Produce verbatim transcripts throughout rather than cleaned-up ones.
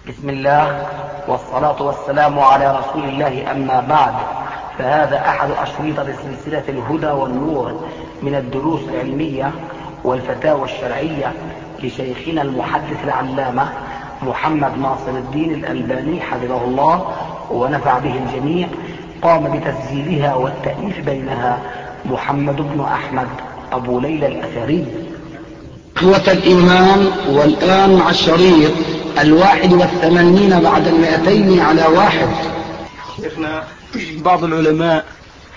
بسم الله والصلاة والسلام على رسول الله، أما بعد، فهذا أحد أشرطة سلسلة الهدى والنور من الدروس العلمية والفتاوى الشرعية لشيخنا المحدث العلامة محمد ناصر الدين الألباني حفظه الله ونفع به الجميع. قام بتسجيلها والتأليف بينها محمد بن أحمد أبو ليلى الأثري. إخوة الإيمان، والآن مع الشريط الواحد والثمانين بعد المئتين على واحد. شيخنا، بعض العلماء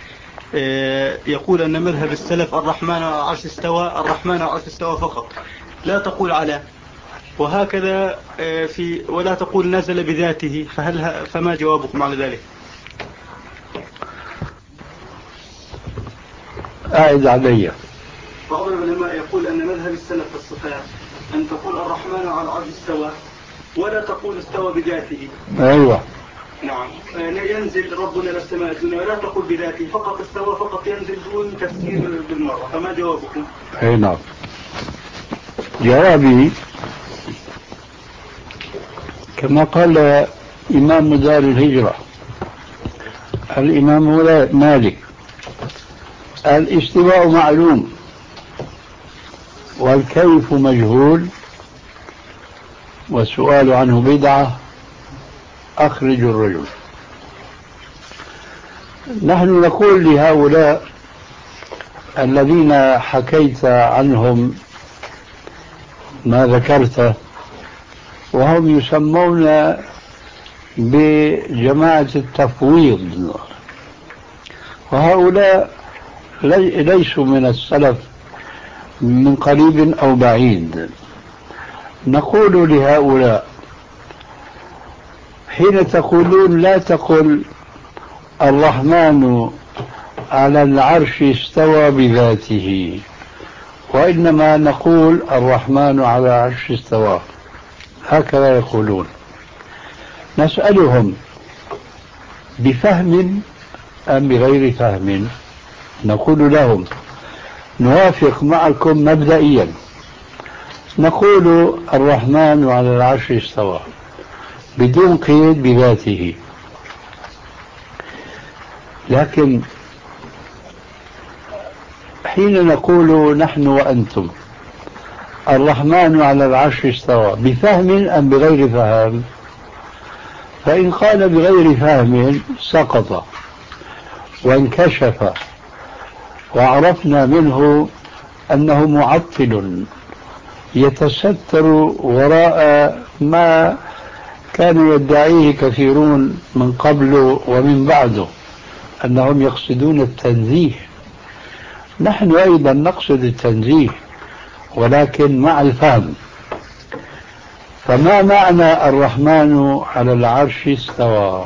يقول أن مذهب السلف الرحمن على العرش استوى، الرحمن على العرش استوى فقط، لا تقول على، وهكذا في ولا تقول نزل بذاته، فهل فما جوابكم على ذلك؟ أعد علي. بعض العلماء يقول أن مذهب السلف في الصفات أن تقول الرحمن على العرش استوى ولا تقول استوى بذاته. أيوة. نعم. ينزل ربنا إلى السماء الدنيا ولا تقول بذاته، فقط استوى فقط ينزل دون تفسير بالمرة، فما جوابكم؟ أي نعم. جوابي كما قال إمام دار الهجرة الإمام مالك: الاستواء معلوم والكيف مجهول والسؤال عنه بدعة، أخرج الرجل. نحن نقول لهؤلاء الذين حكيت عنهم ما ذكرت، وهم يسمون بجماعة التفويض، وهؤلاء ليسوا من السلف من قريب أو بعيد. نقول لهؤلاء: حين تقولون لا تقل الرحمن على العرش استوى بذاته، وإنما نقول الرحمن على العرش استوى، هكذا يقولون. نسألهم: بفهم أم بغير فهم؟ نقول لهم: نوافق معكم مبدئيا، نقول الرحمن على العرش استوى بدون قيد بذاته، لكن حين نقول نحن وأنتم الرحمن على العرش استوى بفهم أم بغير فهم، فإن قال بغير فهم سقط وانكشف، وعرفنا منه أنه معطل يتستر وراء ما كانوا يدعيه كثيرون من قبله ومن بعده، أنهم يقصدون التنزيه. نحن أيضا نقصد التنزيه، ولكن مع الفهم. فما معنى الرحمن على العرش استوى؟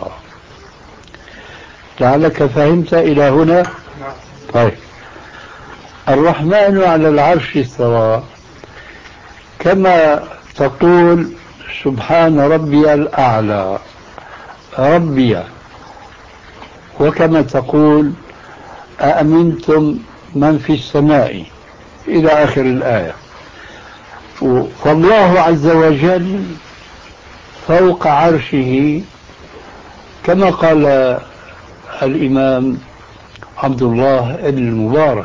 لعلك فهمت إلى هنا؟ طيب، الرحمن على العرش استوى كما تقول سبحان ربي الأعلى ربي، وكما تقول أأمنتم من في السماء إلى آخر الآية. فالله عز وجل فوق عرشه، كما قال الإمام عبد الله بن المبارك: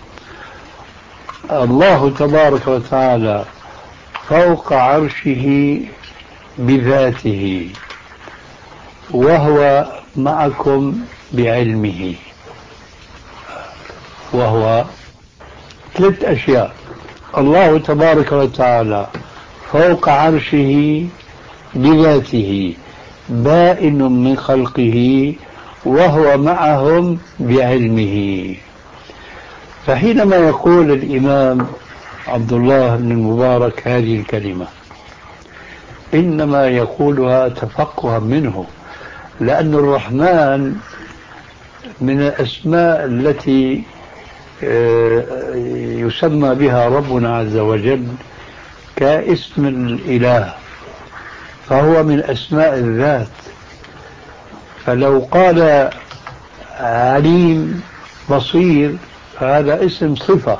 الله تبارك وتعالى فوق عرشه بذاته، وهو معكم بعلمه. وهو ثلاث أشياء: الله تبارك وتعالى فوق عرشه بذاته، بائن من خلقه، وهو معهم بعلمه. فحينما يقول الإمام عبد الله بن المبارك هذه الكلمة، إنما يقولها تفقها منه، لأن الرحمن من الأسماء التي يسمى بها ربنا عز وجل كاسم الإله، فهو من أسماء الذات. فلو قال عليم بصير فهذا اسم صفة،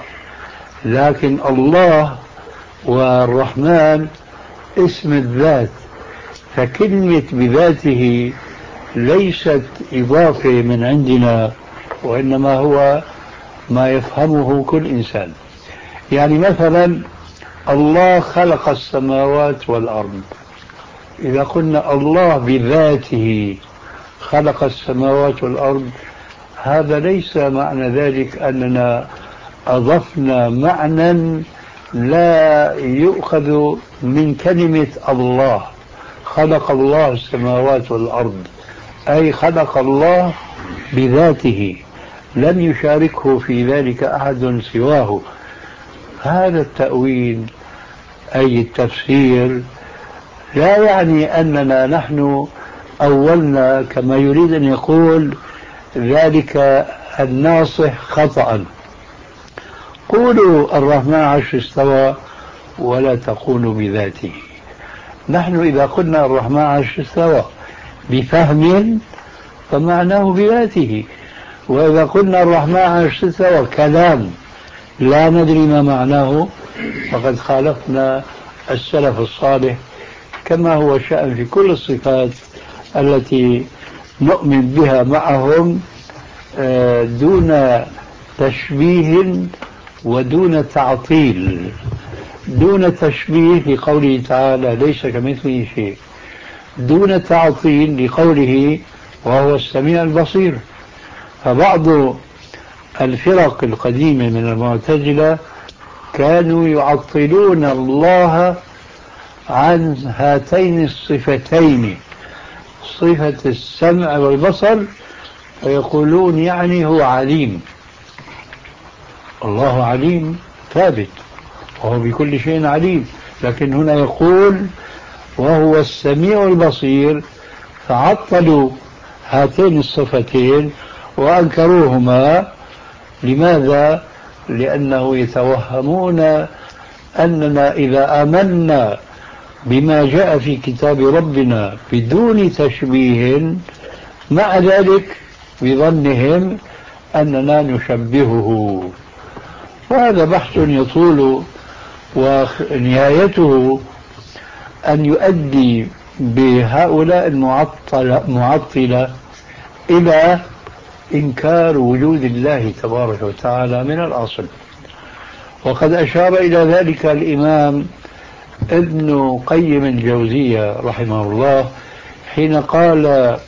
لكن الله والرحمن اسم الذات، فكلمة بذاته ليست إضافة من عندنا، وإنما هو ما يفهمه كل إنسان. يعني مثلا الله خلق السماوات والأرض، إذا قلنا الله بذاته خلق السماوات والأرض، هذا ليس معنى ذلك أننا أضفنا معنى لا يؤخذ من كلمة الله. خلق الله السماوات والأرض أي خلق الله بذاته، لم يشاركه في ذلك أحد سواه. هذا التأويل أي التفسير لا يعني أننا نحن أولنا كما يريد أن يقول ذلك الناصح خطأ. قولوا الرحمن عرش استوى ولا تقولوا بذاته. نحن إذا قلنا الرحمن عرش استوى بفهم فمعناه بذاته، وإذا قلنا الرحمن عرش استوى كلام لا ندري ما معناه فقد خالفنا السلف الصالح، كما هو شأن في كل الصفات التي نؤمن بها معهم دون تشبيه ودون تعطيل. دون تشبيه لقوله تعالى ليس كمثله شيء، دون تعطيل لقوله وهو السميع البصير. فبعض الفرق القديمة من المعتزلة كانوا يعطلون الله عن هاتين الصفتين، صفة السمع والبصر، ويقولون يعني هو عليم. الله عليم ثابت وهو بكل شيء عليم، لكن هنا يقول وهو السميع البصير، فعطلوا هاتين الصفتين وأنكروهما. لماذا؟ لأنه يتوهمون أننا إذا آمنا بما جاء في كتاب ربنا بدون تشبيه مع ذلك بظنهم أننا نشبهه. وهذا بحث يطول ونهايته أن يؤدي بهؤلاء المعطلة معطلة إلى إنكار وجود الله تبارك وتعالى من الأصل. وقد أشار إلى ذلك الإمام ابن قيم الجوزية رحمه الله حين قال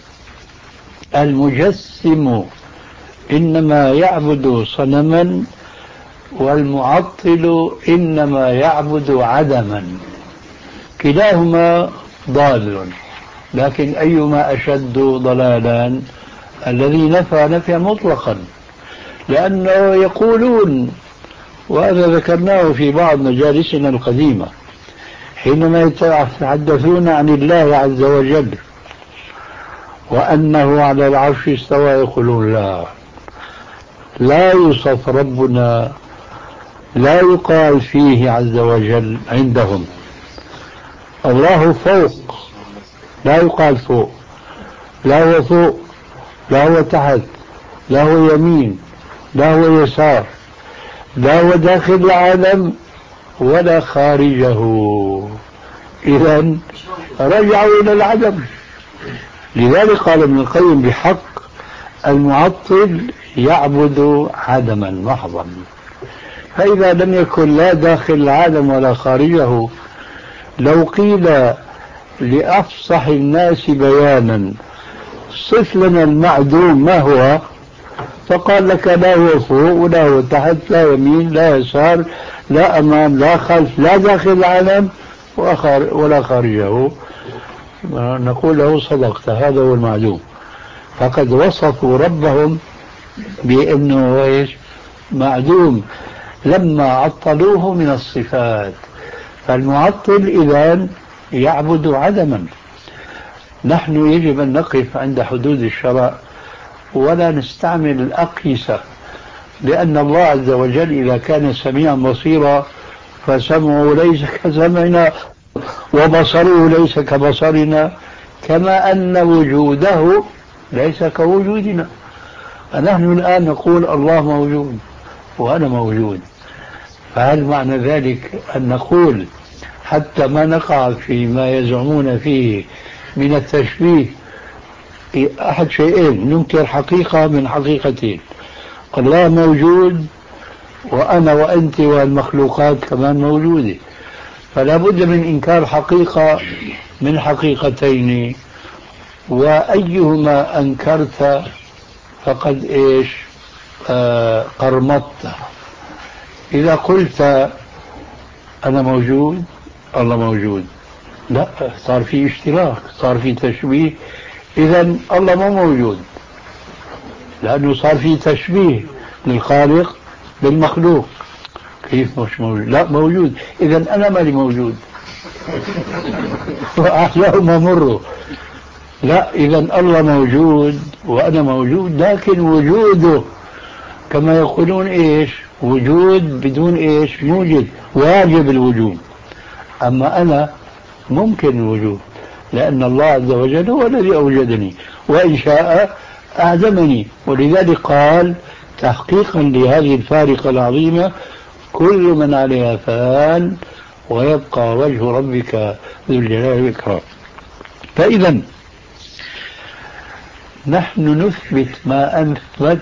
المجسم إنما يعبد صنما والمعطل إنما يعبد عدما، كلاهما ضال، لكن أيما أشد ضلالا؟ الذي نفى نفيا مطلقا، لأنه يقولون، وهذا ذكرناه في بعض مجالسنا القديمة، حينما يتحدثون عن الله عز وجل وأنه على العرش استوى يقولون لا لا يوصف ربنا، لا يقال فيه عز وجل عندهم الله فوق، لا يقال فوق، لا هو فوق، لا هو تحت، لا هو يمين، لا هو يسار، لا هو داخل العالم ولا خارجه. إذن رجعوا إلى العدم. لذلك قال ابن القيم بحق المعطل يعبد عدما محضا. فإذا لم يكن لا داخل العالم ولا خارجه، لو قيل لأفصح الناس بيانا صف لنا المعدوم ما هو، فقال لك لا هو فوق ولا هو تحت، لا يمين لا يسار، لا أمام لا خلف، لا داخل العالم ولا خارجه، نقول له صدقت، هذا هو المعدوم. فقد وصفوا ربهم بأنه إيش؟ معدوم لما عطلوه من الصفات. فالمعطل إذن يعبد عدما. نحن يجب أن نقف عند حدود الشرع ولا نستعمل الأقيسة، لأن الله عز وجل إذا كان سميعا بصيرا فسمعه ليس كسمعنا وبصره ليس كبصرنا، كما أن وجوده ليس كوجودنا. فنحن الآن نقول الله موجود وأنا موجود، فهل معنى ذلك أن نقول حتى ما نقع فيما يزعمون فيه من التشبيه أحد شيئين، ننكر حقيقة من حقيقتين. الله موجود وأنا وأنت والمخلوقات كمان موجودة، فلا بد من إنكار حقيقة من حقيقتين، وأيهما أنكرت فقد إيش آه قرمطت. إذا قلت أنا موجود الله موجود، لا، صار في اشتراك، صار في تشبيه، إذا الله مو موجود، لأنه صار في تشبيه للخالق بالمخلوق. كيف مش موجود؟ لا موجود، إذا أنا مالي موجود. وأحلاهما مروا. لا، إذا الله موجود وأنا موجود، لكن وجوده كما يقولون إيش؟ وجود بدون إيش؟ موجد، واجب الوجود. أما أنا ممكن الوجود، لأن الله عز وجل هو الذي أوجدني، وإن شاء أعدمني. ولذلك قال تحقيقا لهذه الفارقة العظيمة: كل من عليها فان ويبقى وجه ربك ذو الجلال والإكرام. فإذا نحن نثبت ما أثبت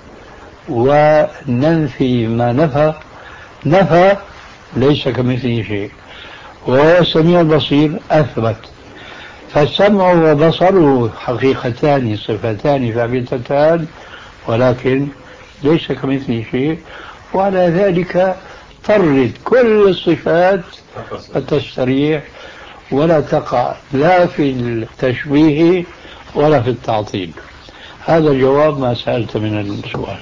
وننفي ما نفى. نفى ليس كمثله شيء، وهو السميع البصير أثبت. فالسمع وبصره حقيقتان صفتان ثابتتان، ولكن ليس كمثله شيء، وعلى ذلك طرد كل الصفات التستريح ولا تقع لا في التشبيه ولا في التعطيل. هذا جواب ما سألت من السؤال.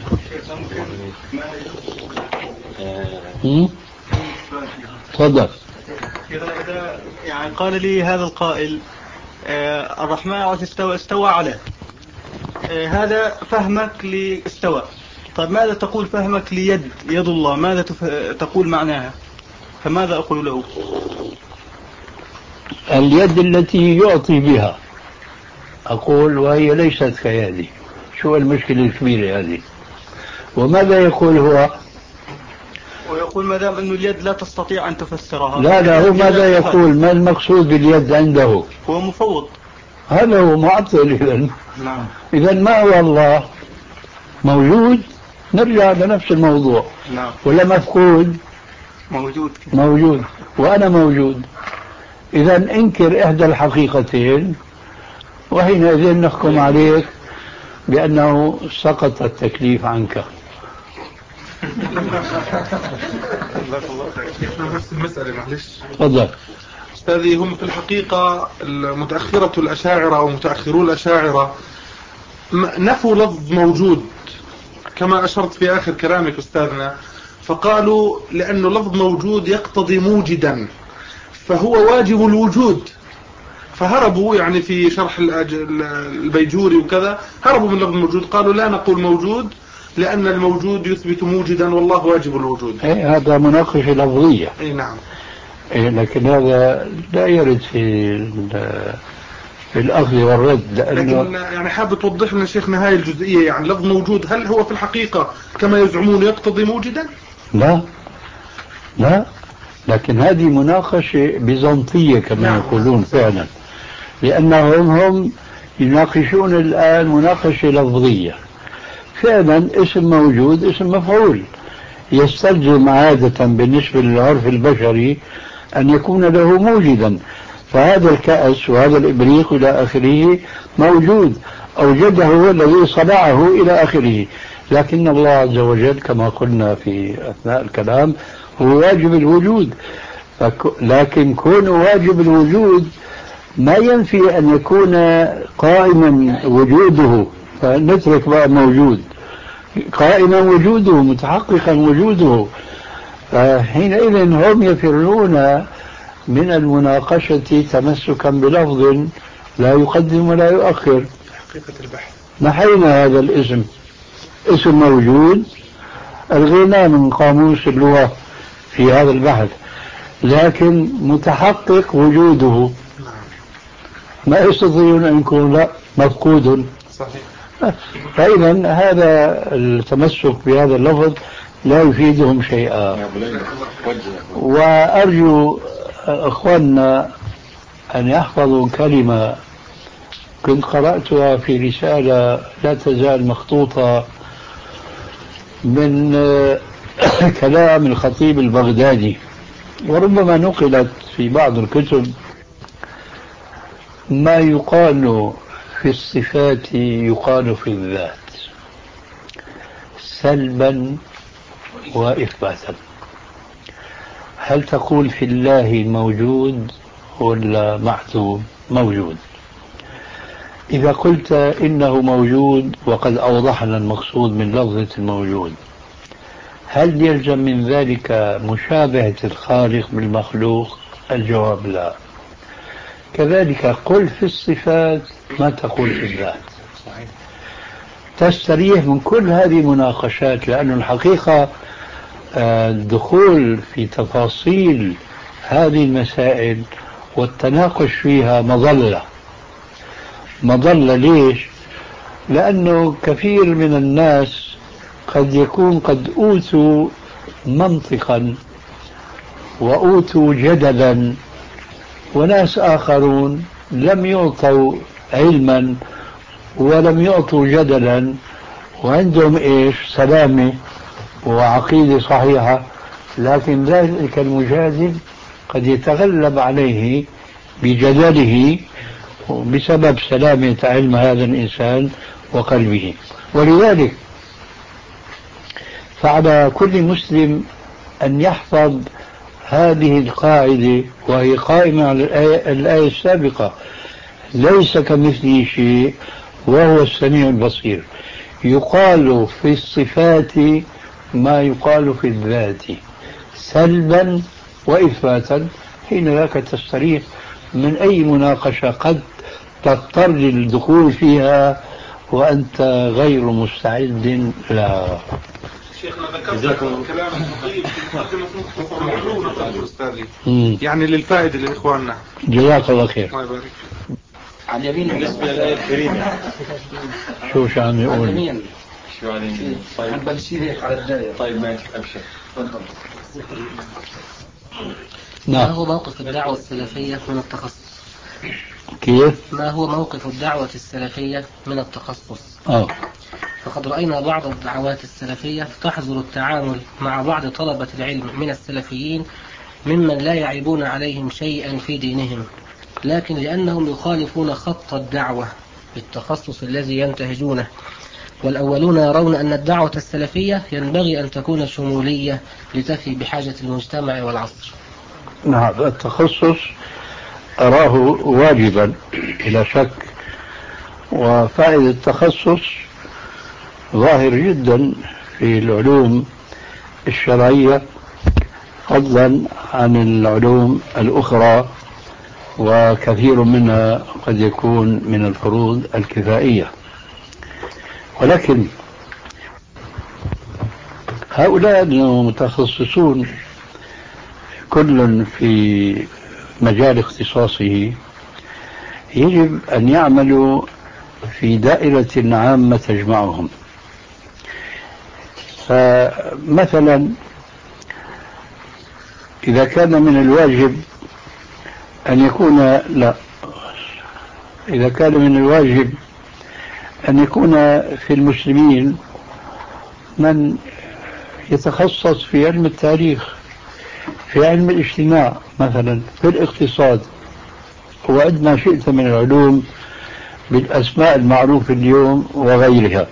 تفضل. إذا يعني قال لي هذا القائل آه الرحمن على استوى استوى على آه هذا فهمك لاستوى، طيب ماذا تقول فهمك ليد يد الله؟ ماذا تقول معناها؟ فماذا أقول له؟ اليد التي يعطي بها أقول وهي ليست كيدي. شو المشكلة الكبيرة هذه؟ وماذا يقول هو؟ ويقول ما دام أن اليد لا تستطيع أن تفسرها. لا لا، هو ماذا يقول؟ ما المقصود باليد عنده؟ هو مفوض. هذا هو معطل. إذن نعم. إذن ما هو الله؟ موجود؟ نرجع لنفس الموضوع. نعم. ولا مفقود؟ موجود. موجود وأنا موجود. إذا انكر إحدى الحقيقتين وحينئذ نحكم عليك بأنه سقط التكليف عنك. نفس المسألة معلش. تفضل. أستاذي، هم في الحقيقة المتأخرة الأشاعرة أو متأخرو الأشاعرة نفوا لفظ موجود كما أشرت في آخر كلامك أستاذنا، فقالوا لأنه لفظ موجود يقتضي موجدا فهو واجب الوجود، فهربوا يعني في شرح البيجوري وكذا، هربوا من لفظ موجود، قالوا لا نقول موجود لأن الموجود يثبت موجدا والله واجب الوجود. إيه هذا مناقشة لفظية. اي نعم. إيه لكن هذا لا يرد في في الأخذ والرد، لأنه لكن يعني حابب توضح لنا شيخنا هاي الجزئية، يعني لفظ موجود هل هو في الحقيقة كما يزعمون يقتضي موجدا؟ لا لا، لكن هذه مناقشة بيزنطية كما نعم. يقولون فعلا، لأنهم هم يناقشون الآن مناقشة لفظية. فعلا اسم موجود اسم مفعول، يستلزم عادة بالنسبة للعرف البشري أن يكون له موجدا، فهذا الكأس وهذا الإبريق إلى آخره موجود، أوجده هو الذي صنعه إلى آخره. لكن الله عز وجل كما قلنا في أثناء الكلام هو واجب الوجود، لكن كون واجب الوجود ما ينفي أن يكون قائما وجوده، فنترك بقى موجود، قائما وجوده متحققا وجوده. فحينئذ هم يفرون من المناقشة تمسكا بلفظ لا يقدم ولا يؤخر. حقيقة البحث نحينا هذا الاسم، اسم موجود الغنى من قاموس اللغة في هذا البحث، لكن متحقق وجوده ما يستطيعون أن يكون لا مفقود. صحيح. فإذا هذا التمسك بهذا اللفظ لا يفيدهم شيئا. وأرجو أخواننا أن يحفظوا كلمة كنت قرأتها في رسالة لا تزال مخطوطة من كلام الخطيب البغدادي، وربما نقلت في بعض الكتب. ما يقال في الصفات يقال في الذات سلبا وإثباتا. هل تقول في الله موجود ولا معدوم؟ موجود. إذا قلت إنه موجود وقد أوضحنا المقصود من لفظة الموجود، هل يلزم من ذلك مشابهة الخالق بالمخلوق؟ الجواب لا. كذلك قل في الصفات ما تقول في الذات. تستريح من كل هذه المناقشات، لأن الحقيقة الدخول في تفاصيل هذه المسائل والتناقش فيها مظلة مظلة. ليش؟ لأنه كثير من الناس قد يكون قد أوتوا منطقا وأوتوا جدلا، وناس آخرون لم يعطوا علما ولم يعطوا جدلا، وعندهم إيش؟ سلامة وعقيدة صحيحة، لكن ذلك المجادل قد يتغلب عليه بجدله بسبب سلامة علم هذا الإنسان وقلبه. ولذلك فعلى كل مسلم أن يحفظ هذه القاعدة، وهي قائمة على الآية, الآية السابقة: ليس كمثله شيء وهو السميع البصير. يقال في الصفات ما يقال في الذات سلبا وإثباتا. حين ذاك تستريح من أي مناقشة قد تضطر للدخول فيها وأنت غير مستعد لها. شيخنا ذكرت كلام خطيب في مقدمة مختصر العلوم أستاذي، يعني للفائدة لإخواننا. جزاك الله خير. الله يبارك. على اليمين بالنسبة للآية الكريمة شو شو عم يقول؟ على اليمين. شو على اليمين؟ طيب بلشي هيك على الدايرة. طيب ماشي أبشر. تفضل. ما هو موقف الدعوة السلفية من التخصص؟ كيف؟ ما هو موقف الدعوة السلفية من التخصص؟ آه. فقد رأينا بعض الدعوات السلفية تحظر التعامل مع بعض طلبة العلم من السلفيين ممن لا يعيبون عليهم شيئا في دينهم، لكن لأنهم يخالفون خط الدعوة بالتخصص الذي ينتهجونه. والأولون يرون أن الدعوة السلفية ينبغي أن تكون شمولية لتفي بحاجة المجتمع والعصر. نعم، التخصص أراه واجبا بلا شك، وفائدة التخصص ظاهر جدا في العلوم الشرعية فضلا عن العلوم الأخرى، وكثير منها قد يكون من الفروض الكفائية. ولكن هؤلاء المتخصصون كل في مجال اختصاصه يجب أن يعملوا في دائرة عامة تجمعهم. فمثلا إذا كان من الواجب أن يكون لا إذا كان من الواجب أن يكون في المسلمين من يتخصص في علم التاريخ، في علم الاجتماع مثلا، في الاقتصاد، وعد ما شئت من العلوم بالأسماء المعروفة اليوم وغيرها.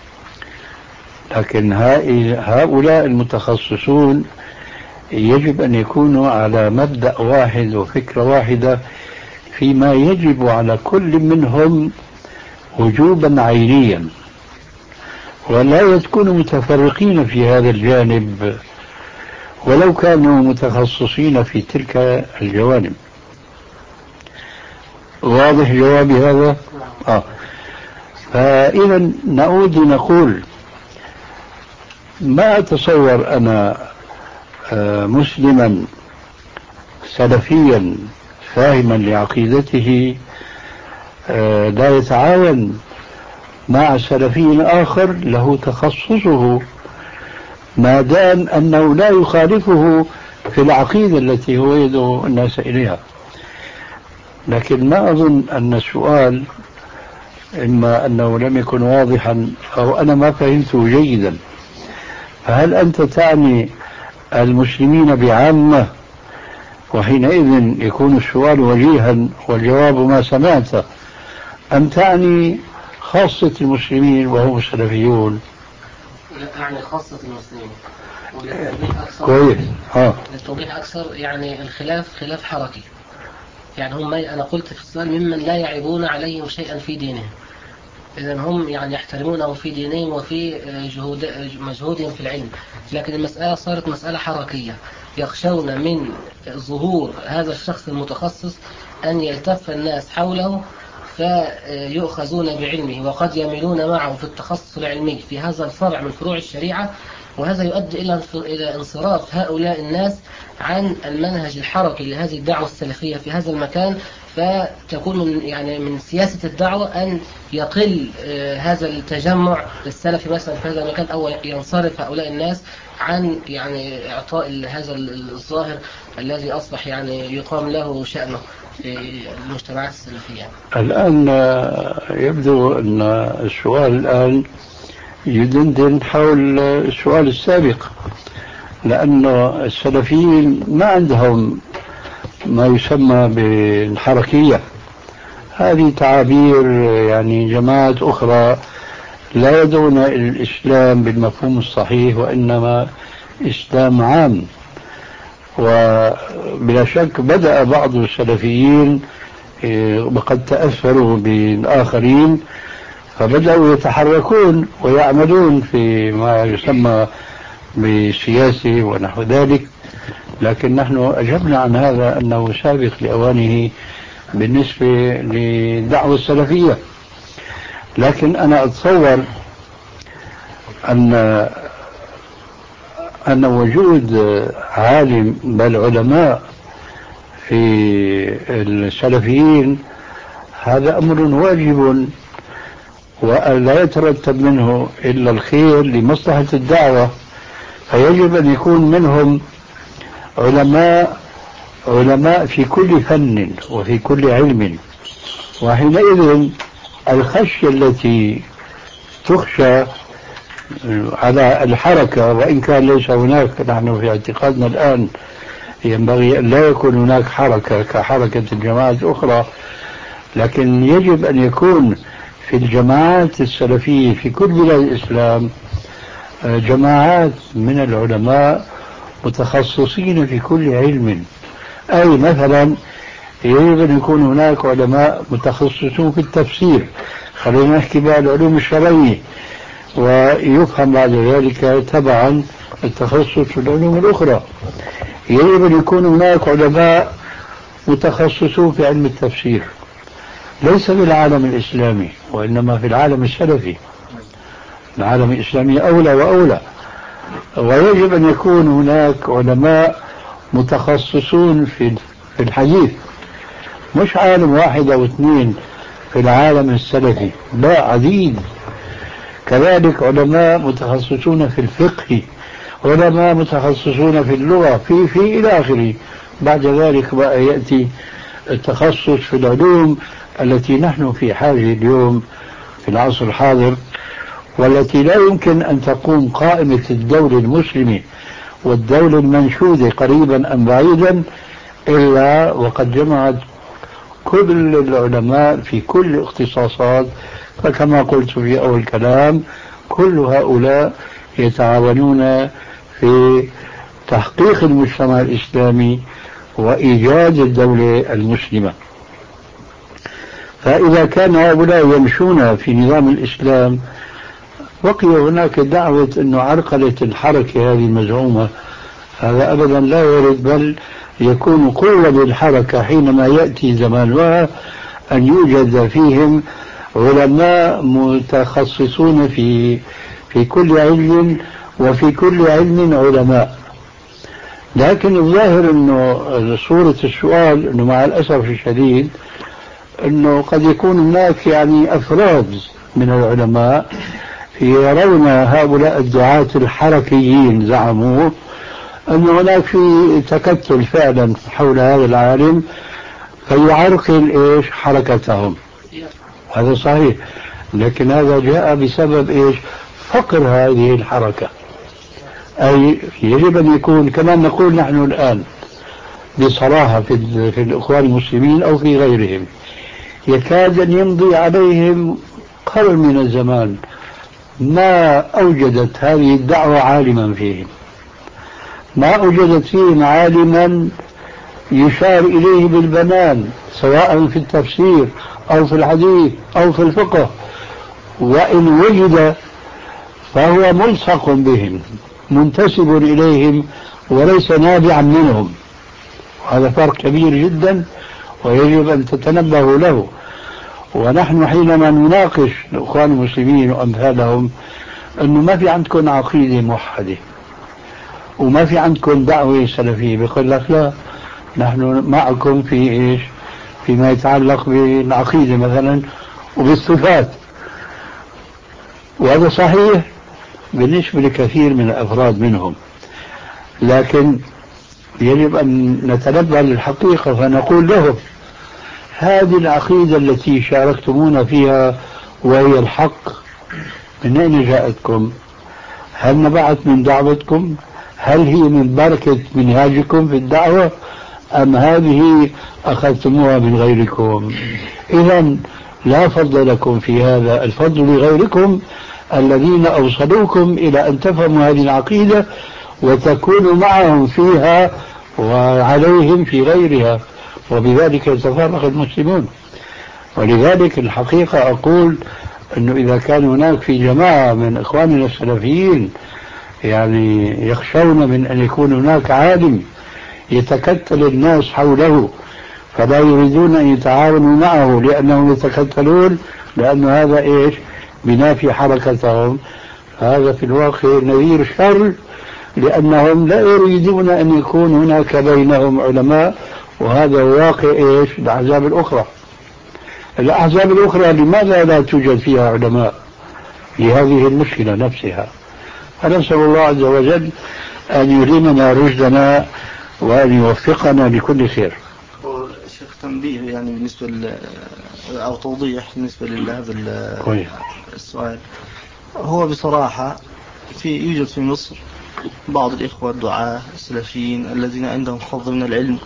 لكن هؤلاء المتخصصون يجب أن يكونوا على مبدأ واحد وفكرة واحدة فيما يجب على كل منهم وجوبا عينيا، ولا يكونوا متفرقين في هذا الجانب ولو كانوا متخصصين في تلك الجوانب. واضح جوابي هذا؟ آه. فإذا نعود نقول ما أتصور أنا مسلما سلفيا فاهما لعقيدته لا يتعاون مع سلفي آخر له تخصصه، ما دام أنه لا يخالفه في العقيدة التي هو يدعو الناس إليها. لكن ما أظن أن السؤال إما أنه لم يكن واضحا أو أنا ما فهمته جيدا. فهل أنت تعني المسلمين بعامة وحينئذ يكون السؤال وجيها والجواب ما سمعته، أم تعني خاصة المسلمين وهم السلفيون؟ لا، أعني خاصة المسلمين. وللتوضيح أكثر كويس. ها. للتوضيح أكثر يعني الخلاف خلاف حركي. يعني هم أنا قلت في السؤال ممن لا يعيبون عليهم شيئا في دينهم، إذن هم يعني يحترمونهم في دينهم وفي جهود مجهودهم في العلم، لكن المسألة صارت مسألة حركية، يخشون من ظهور هذا الشخص المتخصص أن يلتف الناس حوله فيؤخذون بعلمه، وقد يميلون معه في التخصص العلمي في هذا الفرع من فروع الشريعة، وهذا يؤدي إلى انصراف هؤلاء الناس عن المنهج الحركي لهذه الدعوة السلفية في هذا المكان، فتكون من يعني من سياسة الدعوة أن يقل هذا التجمع السلفي مثلا في هذا المكان، أو ينصرف هؤلاء الناس عن يعني إعطاء هذا الظاهر الذي أصبح يعني يقام له شأنه في المجتمعات السلفية. الآن يبدو أن السؤال الآن يدندن حول السؤال السابق، لأن السلفيين ما عندهم ما يسمى بالحركية. هذه تعابير يعني جماعات أخرى لا يدعون الإسلام بالمفهوم الصحيح، وإنما إسلام عام. وبلا شك بدأ بعض السلفيين وقد تأثروا بالآخرين فبدأوا يتحركون ويعملون في ما يسمى بالسياسة ونحو ذلك، لكن نحن أجبنا عن هذا أنه سابق لأوانه بالنسبة للدعوة السلفية. لكن أنا أتصور أن أن وجود عالم بل علماء في السلفيين هذا أمر واجب، ولا يترتب منه إلا الخير لمصلحة الدعوة، فيجب أن يكون منهم علماء علماء في كل فن وفي كل علم. وحينئذ الخشية التي تخشى على الحركة، وإن كان ليس هناك، نحن في اعتقادنا الآن ينبغي أن لا يكون هناك حركة كحركة الجماعات الأخرى، لكن يجب أن يكون في الجماعات السلفية في كل بلاد الإسلام جماعات من العلماء متخصصين في كل علم. أي مثلا يجب أن يكون هناك علماء متخصصون في التفسير، خلينا نحكي بقى العلوم الشرعية، ويفهم بعد ذلك تبعا التخصص في العلوم الأخرى. يجب أن يكون هناك علماء متخصصون في علم التفسير، ليس في العالم الإسلامي وإنما في العالم السلفي. العالم الإسلامي أولى وأولى. ويجب أن يكون هناك علماء متخصصون في في الحديث، مش عالم واحد أو اثنين في العالم السلفي، لا، عديد. كذلك علماء متخصصون في الفقه، علماء متخصصون في اللغة، في في إلى آخره. بعد ذلك بقى يأتي التخصص في العلوم التي نحن في حاجة اليوم في العصر الحاضر، والتي لا يمكن أن تقوم قائمة الدولة المسلمة والدولة المنشودة قريبا أم بعيدا إلا وقد جمعت كل العلماء في كل الاختصاصات. فكما قلت في أول كلام، كل هؤلاء يتعاونون في تحقيق المجتمع الإسلامي وإيجاد الدولة المسلمة. فإذا كان هؤلاء يمشون في نظام الإسلام بقي هناك دعوة أنه عرقلة الحركة هذه المزعومة، هذا أبدا لا يرد، بل يكون قوة للحركة حينما يأتي زمانها أن يوجد فيهم علماء متخصصون في في كل علم، وفي كل علم علماء. لكن الظاهر أنه صورة السؤال أنه مع الأسف الشديد أنه قد يكون هناك يعني أفراد من العلماء يرون هؤلاء الدعاة الحركيين زعموا أن هناك في تكتل فعلا حول هذا العالم فيعرقل إيش حركتهم. هذا صحيح، لكن هذا جاء بسبب إيش؟ فقر هذه الحركة. أي يجب أن يكون كما نقول نحن الآن بصراحة في, في الإخوان المسلمين أو في غيرهم، يكاد أن يمضي عليهم قرن من الزمان ما أوجدت هذه الدعوة عالما فيهم، ما أوجدت فيهم عالما يشار إليه بالبنان سواء في التفسير أو في الحديث أو في الفقه، وإن وجد فهو ملصق بهم منتسب إليهم وليس نابعا منهم. هذا فرق كبير جدا ويجب أن تتنبهوا له. ونحن حينما نناقش الإخوان المسلمين وأمثالهم أنه ما في عندكم عقيدة موحدة وما في عندكم دعوة سلفية، بيقول لك لا، نحن معكم في إيش؟ فيما يتعلق بالعقيدة مثلا وبالصفات. وهذا صحيح بالنسبة لكثير من الأفراد منهم، لكن يجب أن نتنبه للحقيقة فنقول لهم هذه العقيدة التي شاركتمونا فيها وهي الحق من أين جاءتكم؟ هل نبعت من دعوتكم؟ هل هي من بركة منهاجكم في الدعوة أم هذه أخذتموها من غيركم؟ إذا لا فضل لكم في هذا، الفضل لغيركم الذين أوصلوكم إلى أن تفهموا هذه العقيدة وتكونوا معهم فيها وعليهم في غيرها، وبذلك يتفرق المسلمون. ولذلك الحقيقة أقول أنه إذا كان هناك في جماعة من إخواننا السلفيين يعني يخشون من أن يكون هناك عالم يتكتل الناس حوله فلا يريدون أن يتعاونوا معه لأنهم يتكتلون، لأن هذا إيش؟ بنافي حركتهم. هذا في الواقع نذير شر، لأنهم لا يريدون أن يكون هناك بينهم علماء، وهذا واقع إيش؟ الأحزاب الأخرى. الأحزاب الأخرى لماذا لا توجد فيها علماء لهذه المشكلة نفسها؟ فنسأل الله عز وجل أن يلهمنا رشدنا وأن يوفقنا لكل خير. شيخ تنبيه يعني بالنسبة ل أو توضيح بالنسبة لهذا السؤال. هو بصراحة في يوجد في مصر بعض الإخوة الدعاة السلفيين الذين عندهم حظ من العلم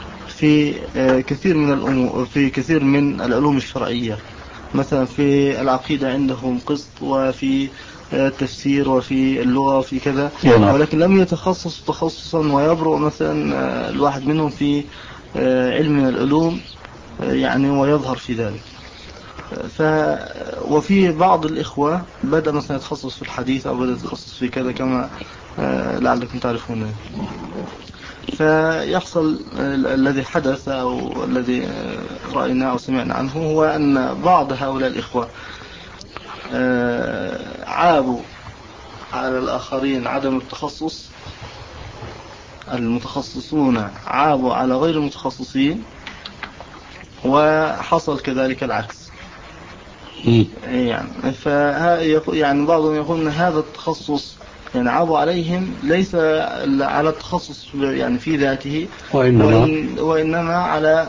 في كثير من الأمور، في كثير من العلوم الشرعية، مثلا في العقيدة عندهم قسط وفي التفسير وفي اللغة وفي كذا، ولكن لم يتخصص تخصصا ويبرؤ مثلا الواحد منهم في علم من العلوم يعني ويظهر في ذلك. ف وفي بعض الإخوة بدأ مثلا يتخصص في الحديث أو بدأ يتخصص في كذا كما لعلكم تعرفون. فيحصل الذي حدث أو الذي رأينا أو سمعنا عنه هو أن بعض هؤلاء الإخوة عابوا على الآخرين عدم التخصص، المتخصصون عابوا على غير المتخصصين، وحصل كذلك العكس. يعني يعني بعضهم يقول أن هذا التخصص يعني عابوا عليهم ليس على التخصص يعني في ذاته، وإنما, وإنما على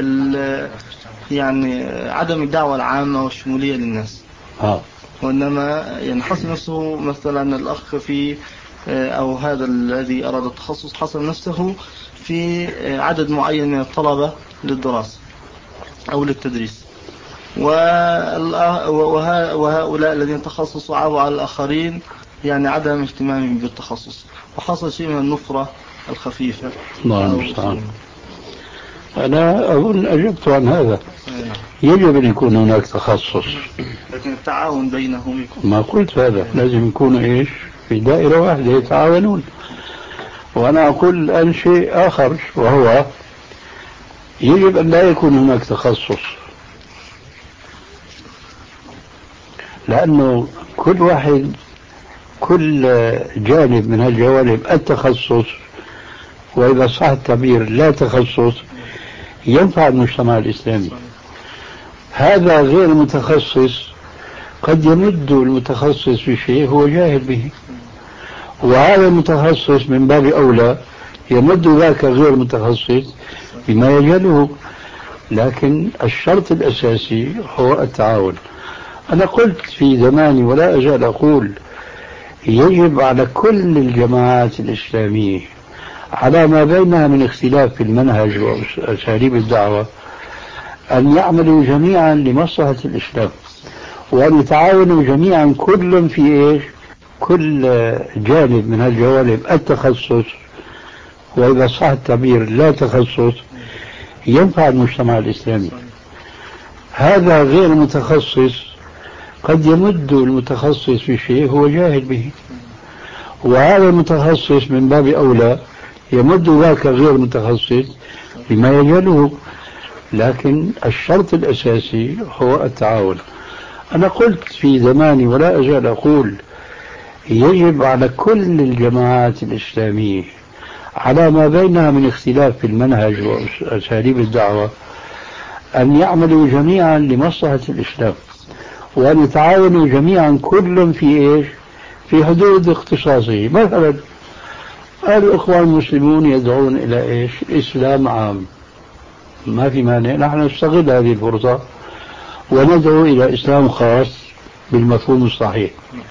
يعني عدم الدعوة العامة والشمولية للناس. آه. وإنما يعني حصل نفسه مثلا الأخ في أو هذا الذي أراد التخصص حصل نفسه في عدد معين من الطلبة للدراسة أو للتدريس، وهؤلاء الذين تخصصوا عابوا على الآخرين يعني عدم اهتمامهم بالتخصص، وحصل شيء من النفرة الخفيفة. نعم. أنا أظن أجبت عن هذا. يجب أن يكون هناك تخصص، لكن التعاون بينهم يكون. ما قلت هذا، لازم يكونوا إيش في دائرة واحدة يتعاونون. وأنا أقول الآن شيء آخر، وهو يجب أن لا يكون هناك تخصص، لأنه كل واحد كل جانب من هالجوانب التخصص، وإذا صح التعبير لا تخصص، ينفع المجتمع الإسلامي. هذا غير متخصص قد يمد المتخصص بشيء هو جاهل به، وهذا المتخصص من باب أولى يمد ذاك غير متخصص بما يجهله. لكن الشرط الأساسي هو التعاون. أنا قلت في زماني ولا أزال أقول يجب على كل الجماعات الإسلامية على ما بينها من اختلاف في المنهج وأساليب الدعوة أن يعملوا جميعا لمصلحة الإسلام، وأن يتعاونوا جميعا كل في إيش؟ كل جانب من الجوانب التخصص، وإذا صح التعبير لا تخصص، ينفع المجتمع الإسلامي. هذا غير متخصص قد يمد المتخصص في شيء هو جاهل به، وهذا المتخصص من باب أولى يمد ذاك غير متخصص بما يجهله. لكن الشرط الأساسي هو التعاون. أنا قلت في زماني ولا أزال أقول يجب على كل الجماعات الإسلامية على ما بينها من اختلاف في المنهج وأساليب الدعوة أن يعملوا جميعا لمصلحة الإسلام، وأن يتعاونوا جميعا كل في إيش؟ في حدود اختصاصه. مثلا الإخوان المسلمون يدعون إلى إيش؟ إسلام عام، ما في مانع نحن نستغل هذه الفرصة وندعو إلى إسلام خاص بالمفهوم الصحيح.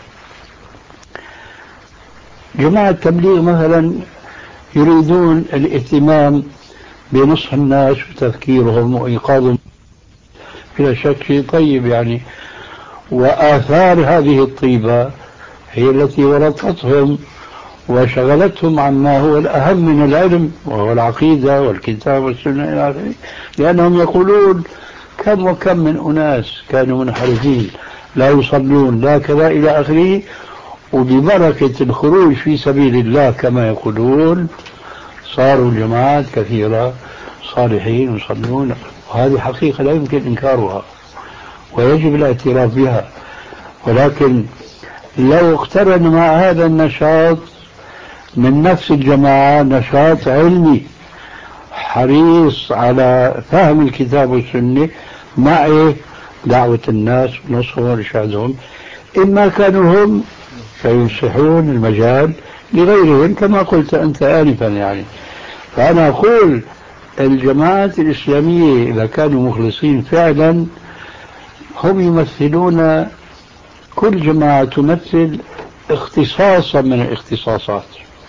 جماعة التبليغ مثلا يريدون الاهتمام بنصح الناس وتذكيرهم وإيقاظهم، بلا شك شيء طيب يعني، وآثار هذه الطيبة هي التي ورطتهم وشغلتهم عما هو الأهم من العلم وهو العقيدة والكتاب والسنة إلى آخره، لأنهم يقولون كم وكم من أناس كانوا منحرفين لا يصلون لا كذا إلى آخره، وببركة الخروج في سبيل الله كما يقولون صاروا جماعات كثيرة صالحين يصلون. وهذه حقيقة لا يمكن إنكارها ويجب الاعتراف بها. ولكن لو اقترن مع هذا النشاط من نفس الجماعة نشاط علمي حريص على فهم الكتاب والسنة مع دعوة الناس ونصحهم وإرشادهم، إما كانوا هم سينصحون المجال لغيرهم كما قلت أنت آنفا يعني. فأنا أقول الجماعات الإسلامية إذا كانوا مخلصين فعلا هم يمثلون، كل جماعة تمثل اختصاصا من الاختصاصات.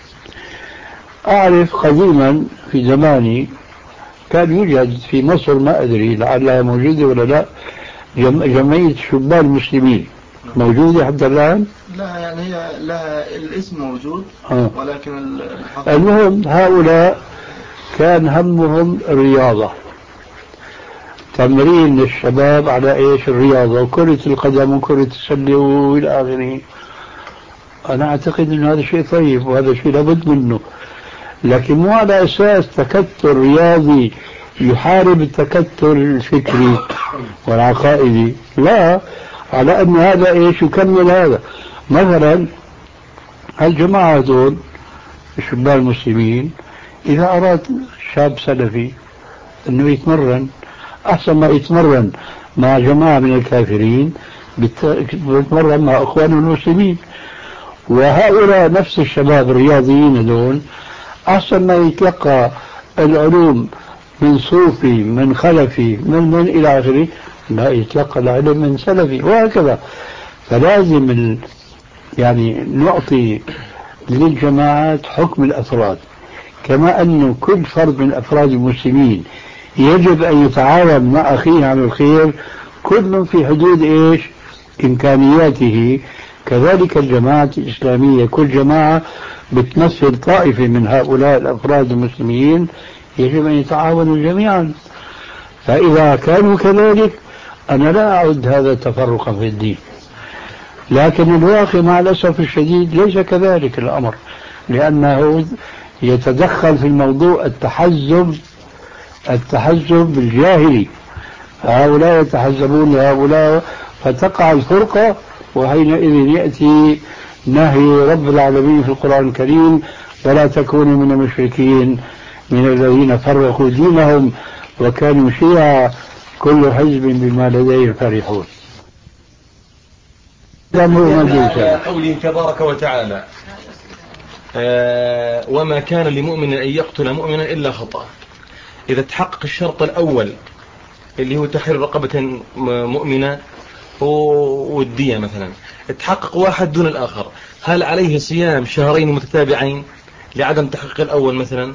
أعرف قديما في زماني كان يوجد في مصر، ما أدري لعلها موجودة ولا لا، جمعية شبان المسلمين، موجودة حتى الآن؟ لا يعني هي لها الاسم موجود آه. ولكن المهم هؤلاء كان همهم الرياضة، تمرين الشباب على ايش؟ الرياضة وكرة القدم وكرة السلة والى اخره. انا اعتقد ان هذا شيء طيب وهذا شيء لابد منه، لكن مو على اساس تكتل رياضي يحارب التكتل الفكري والعقائدي، لا، على ان هذا ايش يكمل هذا. مثلا الجماعة دول الشباب المسلمين اذا اراد شاب سلفي انه يتمرن، أحسن ما يتمرن مع جماعة من الكافرين يتمرن مع أخوانه المسلمين. وهؤلاء نفس الشباب الرياضيين دول أحسن ما يتلقى العلوم من صوفي من خلفي من من إلى آخره، لا يتلقى العلم من سلفي وهكذا. فلازم ال... يعني نعطي للجماعات حكم الأفراد، كما أن كل فرد من أفراد المسلمين يجب أن يتعاون مع أخيه على الخير كل في حدود إيش؟ إمكانياته. كذلك الجماعة الإسلامية كل جماعة بتمثل طائفة من هؤلاء الأفراد المسلمين يجب أن يتعاونوا جميعا. فإذا كانوا كذلك أنا لا أعد هذا تفرقا في الدين، لكن الواقع مع الأسف الشديد ليس كذلك الأمر، لأنه يتدخل في الموضوع التحزب التحزب الجاهلي، هؤلاء يتحزبون لهؤلاء فتقع الفرقة، وحينئذ يأتي نهي رب العالمين في القرآن الكريم ولا تكونوا من المشركين من الذين فرقوا دينهم وكانوا شيعا كل حزب بما لديهم فرحون. قوله تبارك وتعالى آه وما كان لمؤمن أن يقتل مؤمنا إلا خطأ. إذا تحقق الشرط الأول اللي هو تحرير رقبة مؤمنة والدية مثلا، تحقق واحد دون الآخر، هل عليه صيام شهرين متتابعين لعدم تحقيق الأول مثلا؟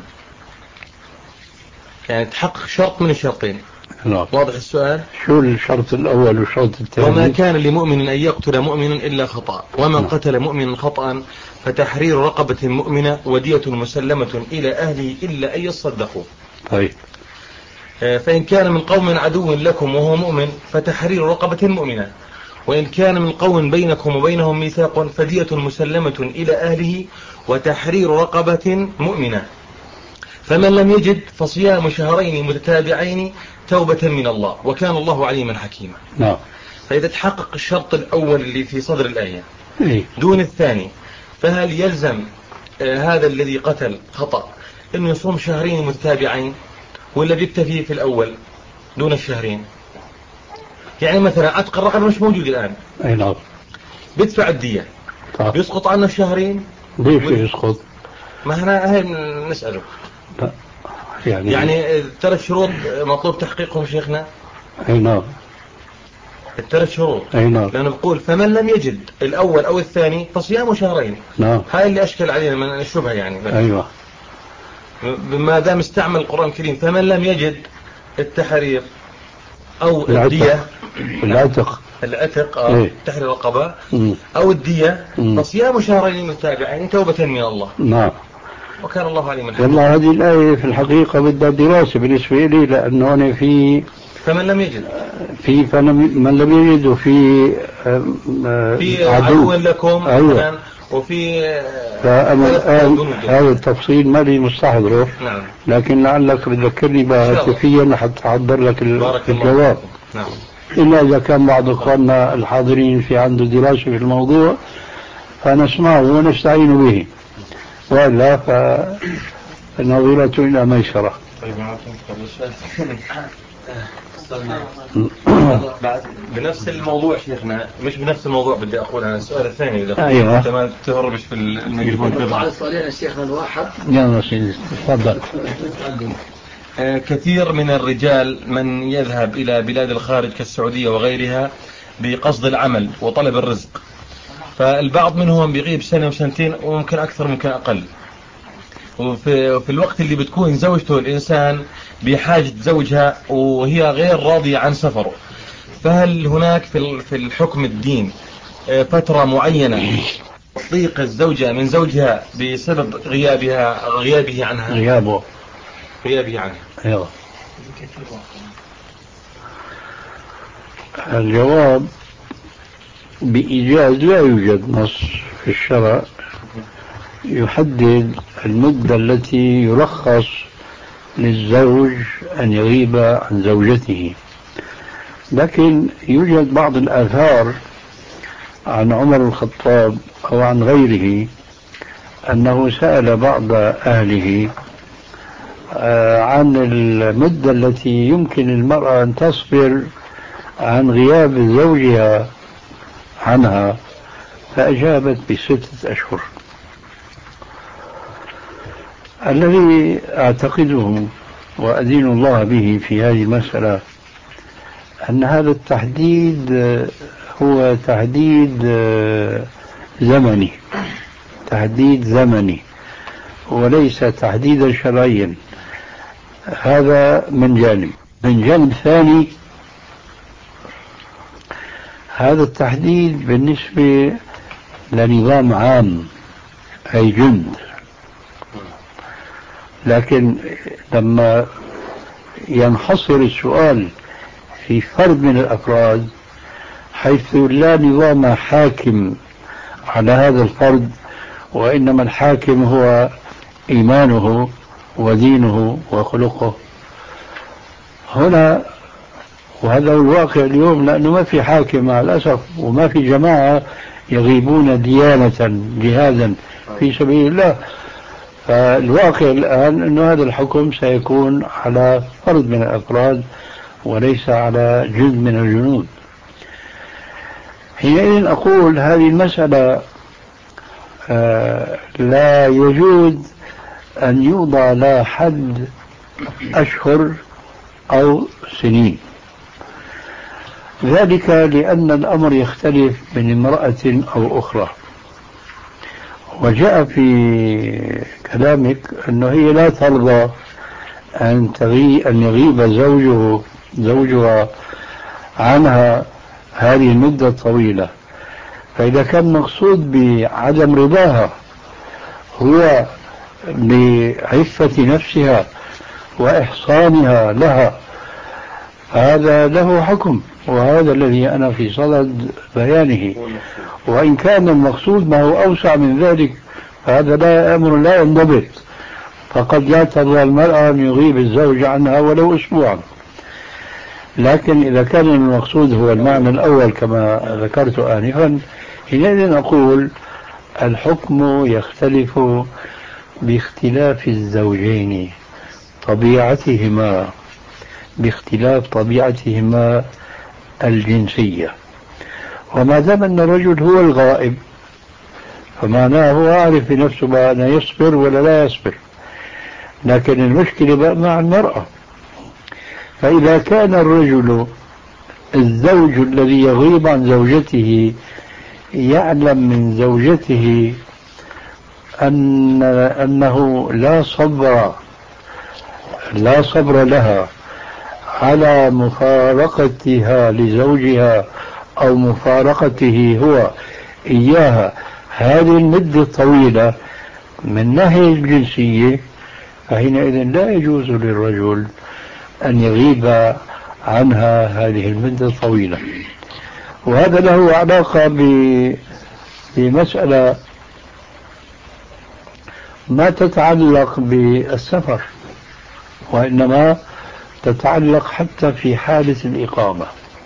يعني تحقق شرط من الشرطين. لا. واضح السؤال؟ شو الشرط الأول والشرط الثاني؟ وما كان لمؤمن أن يقتل مؤمنا إلا خطأ، ومن لا. قتل مؤمنا خطأ فتحرير رقبة مؤمنة ودية مسلمة إلى أهله إلا أن يصدقوا. طيب. فإن كان من قوم عدو لكم وهو مؤمن فتحرير رقبة مؤمنة، وإن كان من قوم بينكم وبينهم ميثاق فدية مسلمة إلى أهله وتحرير رقبة مؤمنة. فمن لم يجد فصيام شهرين متتابعين توبة من الله وكان الله عليما حكيما. نعم. فإذا تحقق الشرط الأول اللي في صدر الآية إيه؟ دون الثاني، فهل يلزم آه هذا الذي قتل خطأ إنه يصوم شهرين متتابعين ولا بيكتفي في الأول دون الشهرين؟ يعني مثلا عتق الرقبة مش موجود الآن. أي نعم. بيدفع الدية. طيب. بيسقط عنه الشهرين. ليش يسقط؟ ما احنا هاي نسأله. يعني يعني الثلاث شروط مطلوب تحقيقهم شيخنا. أي نعم. الثلاث شروط. أي نعم. لأنه بقول فمن لم يجد الأول أو الثاني فصيامه شهرين. نعم. هاي اللي أشكل علينا من الشبهة يعني. أيوة. ما دام استعمل القرآن الكريم فمن لم يجد التحرير أو الدية العتق العتق إيه؟ تحرير الرقبة مم. أو الدية مم. فصيام شهرين متتابعين توبة من الله. نعم. وكان الله عليما حكيما. والله هذه الآية في الحقيقة بدها دراسة بالنسبة لي، لأنه أنا في فمن لم يجد في فمن لم يجد وفي في عدو لكم. أيوة. وفي فأنا الآن هذا التفصيل ما لي مستحضره. نعم. لكن لعلك بتذكرني بها هاتفيا لحتى أحضر لك الجواب. نعم. إلا إذا كان بعض إخواننا الحاضرين في عنده دراسة في الموضوع فنسمعه ونستعين به، وإلا فالنظرة إلى ميسرة. بنفس الموضوع شيخنا، مش بنفس الموضوع بدي أقول أنا السؤال الثاني إذا أيوة. أنت ما تهربش في الميكروفون. على السؤالين الشيخنا الواحد. يلا سيدي تفضل. كثير من الرجال من يذهب إلى بلاد الخارج كالسعودية وغيرها بقصد العمل وطلب الرزق، فالبعض منهم بيغيب سنة وسنتين وممكن أكثر ممكن أقل، وفي في الوقت اللي بتكون زوجته الإنسان بحاجة زوجها وهي غير راضية عن سفره، فهل هناك في في الحكم الدين فترة معينة تضيق الزوجة من زوجها بسبب غيابها غيابه عنها؟ غيابه غيابه عنها. أيوة. الجواب بإيجاز لا يوجد نص في الشرع يحدد المدة التي يرخص للزوج أن يغيب عن زوجته، لكن يوجد بعض الآثار عن عمر الخطاب أو عن غيره أنه سأل بعض أهله عن المدة التي يمكن المرأة أن تصبر عن غياب زوجها عنها، فأجابت بستة أشهر. الذي أعتقده وأدين الله به في هذه المسألة أن هذا التحديد هو تحديد زمني، تحديد زمني وليس تحديدا شرعيا. هذا من جانب. من جانب ثاني، هذا التحديد بالنسبة لنظام عام أي جند، لكن لما ينحصر السؤال في فرد من الأفراد حيث لا نظام حاكم على هذا الفرد وإنما الحاكم هو إيمانه ودينه وخلقه، هنا وهذا هو الواقع اليوم، لأنه ما في حاكم مع الأسف وما في جماعة يغيبون ديانة جهادا في سبيل الله. فالواقع الآن أن هذا الحكم سيكون على فرد من الأفراد وليس على جزء من الجنود. حينئذ أقول هذه المسألة لا يجوز أن يوضع لا حد أشهر أو سنين، ذلك لأن الأمر يختلف من امرأة أو أخرى. وجاء في كلامك أنه هي لا ترضى أن تغي أن يغيب زوجه زوجها عنها هذه المدة الطويلة. فإذا كان مقصود بعدم رضاها هو بعفة نفسها وإحصانها لها هذا له حكم، وهذا الذي أنا في صدد بيانه. وإن كان المقصود ما هو أوسع من ذلك فهذا لا أمر لا ينضبط، فقد لا ترضى المرأة أن يغيب الزوج عنها ولو أسبوعا. لكن إذا كان المقصود هو المعنى الأول كما ذكرت آنفا، حينئذ أقول الحكم يختلف باختلاف الزوجين، طبيعتهما باختلاف طبيعتهما الجنسية. وما دام أن الرجل هو الغائب فمعناه هو عارف في نفسه بقى أنه يصبر ولا لا يصبر، لكن المشكلة بقى مع المرأة. فإذا كان الرجل الزوج الذي يغيب عن زوجته يعلم من زوجته أن أنه لا صبر لا صبر لها على مفارقتها لزوجها أو مفارقته هو إياها هذه المدة الطويلة من ناحية الجنسية، فحينئذ لا يجوز للرجل أن يغيب عنها هذه المدة الطويلة. وهذا له علاقة بمسألة ما تتعلق بالسفر، وإنما تتعلق حتى في حالة الإقامة،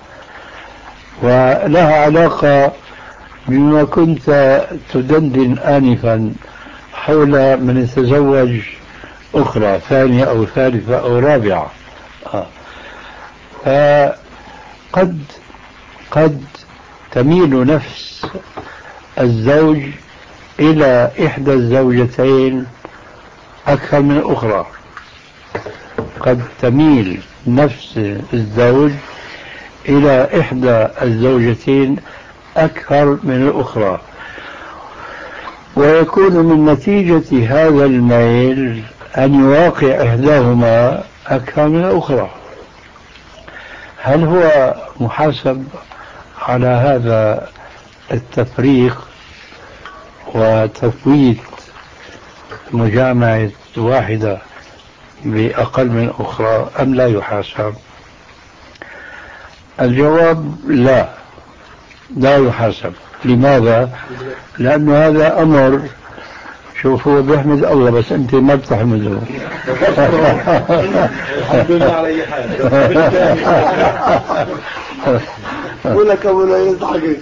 ولها علاقة بما كنت تدندن آنفا حول من يتزوج أخرى ثانية أو ثالثة أو رابعة. آه. فقد قد تميل نفس الزوج إلى إحدى الزوجتين أكثر من الأخرى، قد تميل نفس الزوج إلى إحدى الزوجتين أكثر من الأخرى، ويكون من نتيجة هذا الميل أن يواقع إحداهما أكثر من الأخرى. هل هو محاسب على هذا التفريق وتفويت مجامعة واحدة بأقل من أخرى أم لا يحاسب؟ الجواب لا، لا يحاسب. لماذا؟ لأن هذا أمر، شوف هو بيحمد الله بس أنت ما بتحمده. الحمد لله على أي حال. ولك ولا يضحك.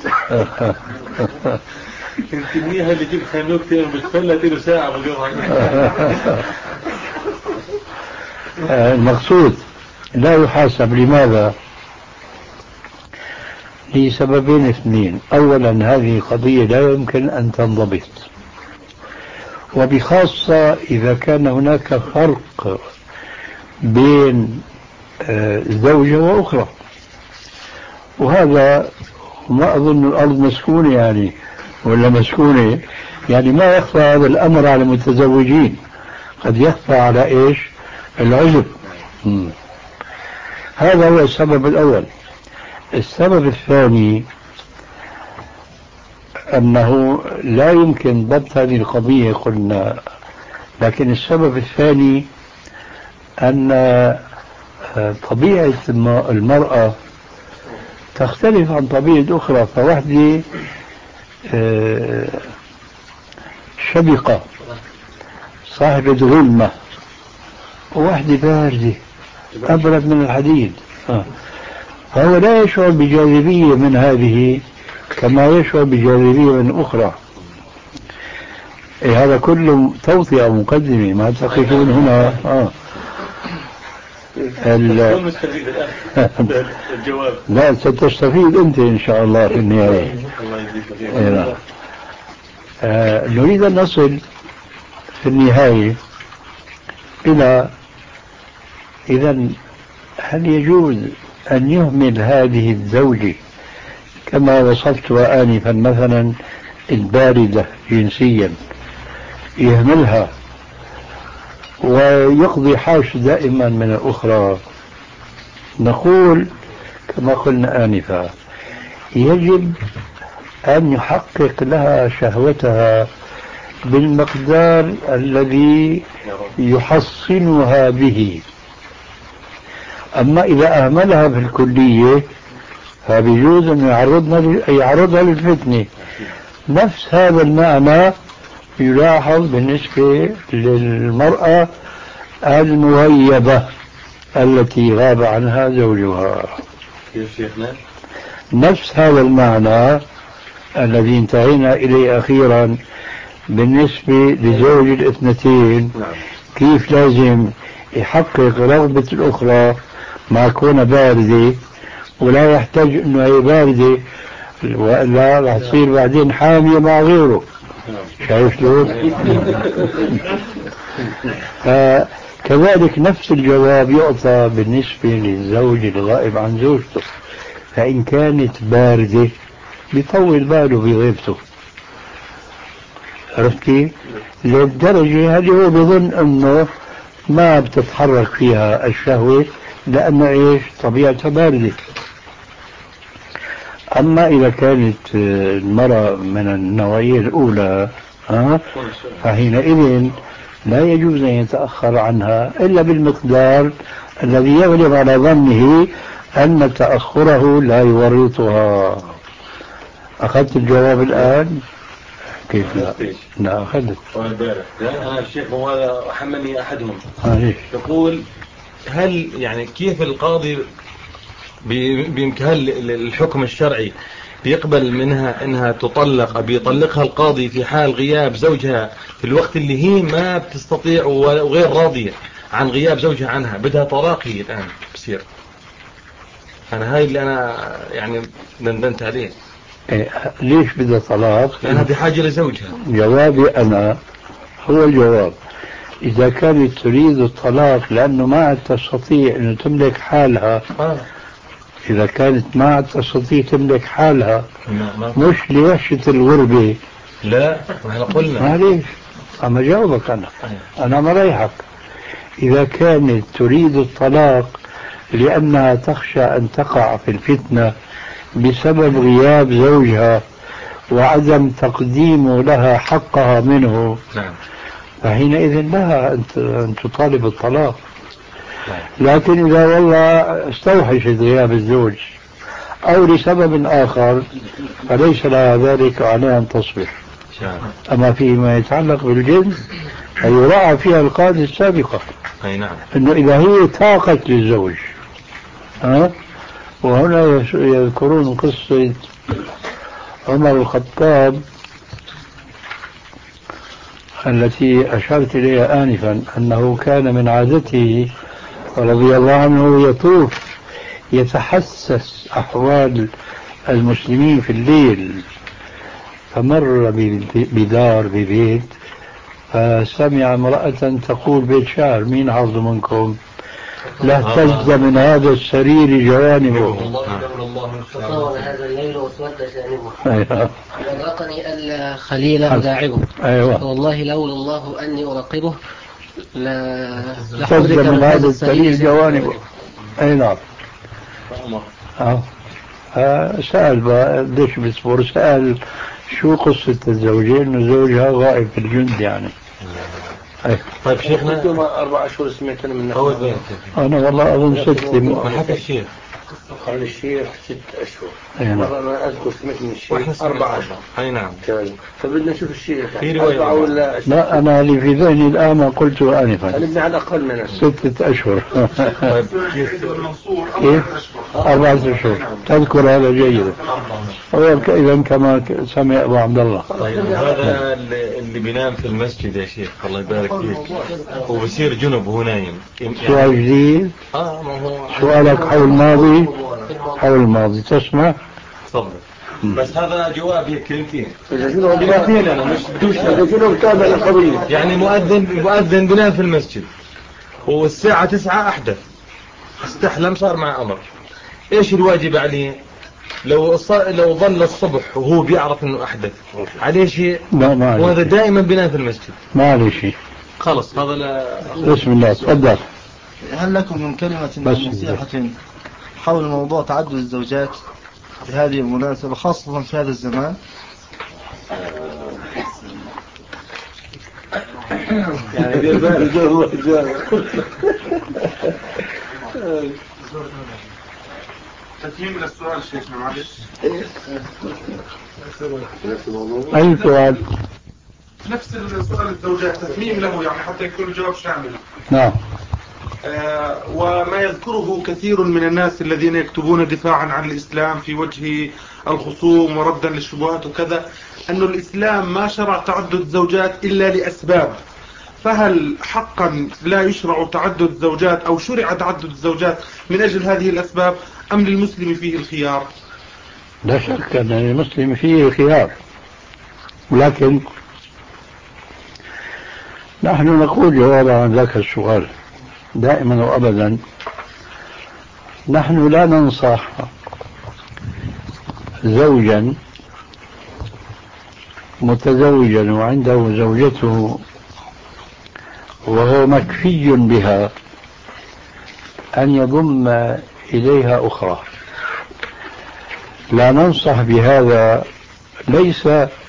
انت منيها اللي جبت نكتة بتفلت له ساعة بجرعك. المقصود لا يحاسب. لماذا؟ لسببين اثنين. أولا هذه قضية لا يمكن أن تنضبط، وبخاصة إذا كان هناك فرق بين زوجة وأخرى، وهذا ما أظن الأرض مسكونة يعني ولا مسكونة يعني ما يخفى هذا الأمر على المتزوجين، قد يخفى على إيش؟ العزب. هذا هو السبب الأول. السبب الثاني أنه لا يمكن ضبط هذه القضية قلنا، لكن السبب الثاني أن طبيعة المرأة تختلف عن طبيعة أخرى. فواحدة شبقة صاحبة غلمة، وواحدة باردة أبرد من الحديد، فهو لا يشعر بجاذبية من هذه كما يشعر بجاذبية من أخرى. إيه هذا كله توطئة مقدمة، ما تقفون هنا. آه. الجواب لا، ستستفيد أنت إن شاء الله في النهاية. إيه آه. نريد أن نصل في النهاية إلى إذن هل يجوز أن يهمل هذه الزوجة كما وصفتها آنفا، مثلا الباردة جنسيا، يهملها ويقضي حاجة دائما من الأخرى، نقول كما قلنا آنفا يجب أن يحقق لها شهوتها بالمقدار الذي يحصنها به. أما إذا أهملها في الكلية فبيجوز أن يعرضها للفتنة. نفس هذا المعنى يلاحظ بالنسبة للمرأة المغيبة التي غاب عنها زوجها. نفس هذا المعنى الذي انتهينا إليه أخيرا بالنسبة لزوج الاثنتين، كيف لازم يحقق رغبة الأخرى مع كونها باردة، ولا يحتاج أنه هي باردة وإلا راح تصير بعدين حامية مع غيره. شايف شلون؟ كذلك نفس الجواب يعطى بالنسبة للزوج الغائب عن زوجته، فإن كانت باردة بيطول باله بغيبته. عرفتي؟ للدرجة هذه هو بظن أنه ما بتتحرك فيها الشهوة لأنه إيش طبيعتها باردة. أما إذا كانت المرأة من النوعية الأولى ها فحينئذ لا يجوز أن يتأخر عنها إلا بالمقدار الذي يغلب على ظنه أن تأخره لا يورطها. أخذت الجواب الآن؟ كيف لا؟ لا أخذت. لا الشيخ هو حملني أحدهم يقول هل يعني كيف القاضي بإمكان الحكم الشرعي بيقبل منها انها تطلق، بيطلقها القاضي في حال غياب زوجها في الوقت اللي هي ما بتستطيع وغير راضية عن غياب زوجها عنها، بدها طلاقه الآن بصير. أنا هاي اللي أنا يعني دندنت عليه. إيه ليش بدها طلاق؟ لأنها بحاجة لزوجها. جوابي أنا هو الجواب، إذا كانت تريد الطلاق لأنه ما عاد تستطيع أن تملك حالها آه. إذا كانت ما عاد تستطيع تملك حالها مش لوحشة الغربة. لا احنا قلنا معليش أما جاوبك أنا أنا مريحك. إذا كانت تريد الطلاق لأنها تخشى أن تقع في الفتنة بسبب غياب زوجها وعدم تقديم لها حقها منه، نعم. فحينئذ لها أن تطالب الطلاق. لكن إذا والله استوحشت غياب الزوج أو لسبب آخر فليس لها ذلك عليها أن تصبر. أما فيما يتعلق بالجنس فيراعى فيها القاعدة السابقة، أي نعم، أنه إذا هي طاقت للزوج ها. وهنا يذكرون قصة عمر الخطاب التي أشرت إليها آنفا، أنه كان من عادته رضي الله عنه يطوف يتحسس أحوال المسلمين في الليل، فمر بدار ببيت فسمع امرأة تقول بيت شعر: مين عرض منكم لاهتز من هذا السرير جوانبه، فطال هذا الليل واسود جانبه، ورقني الخليل أداعبه، أيوة. والله لولا الله أني أراقبه اهتز من هذا السرير جوانبه. أي نعم. آه. سأل بقى ليش بيصبر، سأل شو قصة الزوجين إنه زوجها غائب في الجند يعني. أيه. طيب شيخنا أربع أشهر سمعت أنا من أول بيت. أنا والله أظن ست. ما حكى الشيخ؟ قال الشيخ ست أشهر. أيه. مرة أنا أذكر سمعت من الشيخ أربع أشهر. أي نعم. فبدنا نشوف الشيخ في رواية ولا لا أنا اللي في ذهني الآن ما قلته آنفا نبني على الأقل من ستة أشهر. طيب كيف؟ أربعة أشهر. تذكر هذا جيدا. إذا كما سمع أبو عبد الله. طيب هذا اللي بينام في المسجد يا شيخ الله يبارك فيك وبصير جنب وهو نايم. سؤال جديد. آه ما هو سؤالك حول الماضي. حول الماضي تسمع؟ تفضل. بس هذا جواب هيك كلمتين. كلمتين أنا مش بدوش أنا متابع القضية. يعني مؤذن مؤذن بنام في المسجد والساعة تسعة أحدث استحلم صار مع أمر إيش الواجب عليه؟ لو لو ظل الصبح وهو بيعرف إنه أحدث عليه شيء؟ لا ما عليه. وهذا دائما بنام في المسجد. ما عليه شيء. خلص هذا لا. بسم الله تفضل. هل لكم من كلمة نصيحة حول موضوع تعدد الزوجات بهذه المناسبة خاصة في هذا الزمان؟ يعني دير بالك الله يجاوب. تتميم للسؤال شيخنا معلش. أي سؤال؟ نفس السؤال الزوجات تتميم له يعني حتى يكون الجواب شامل. نعم. آه وما يذكره كثير من الناس الذين يكتبون دفاعا عن الإسلام في وجه الخصوم وردا للشبهات وكذا، أن الإسلام ما شرع تعدد الزوجات إلا لأسباب، فهل حقا لا يشرع تعدد الزوجات أو شرع تعدد الزوجات من أجل هذه الأسباب أم للمسلم فيه الخيار؟ لا شك أن المسلم فيه الخيار، ولكن نحن نقول جوابا عن ذاك السؤال دائما وأبدا، نحن لا ننصح زوجا متزوجا وعنده زوجته وهو مكفي بها أن يضم إليها أخرى. لا ننصح بهذا ليس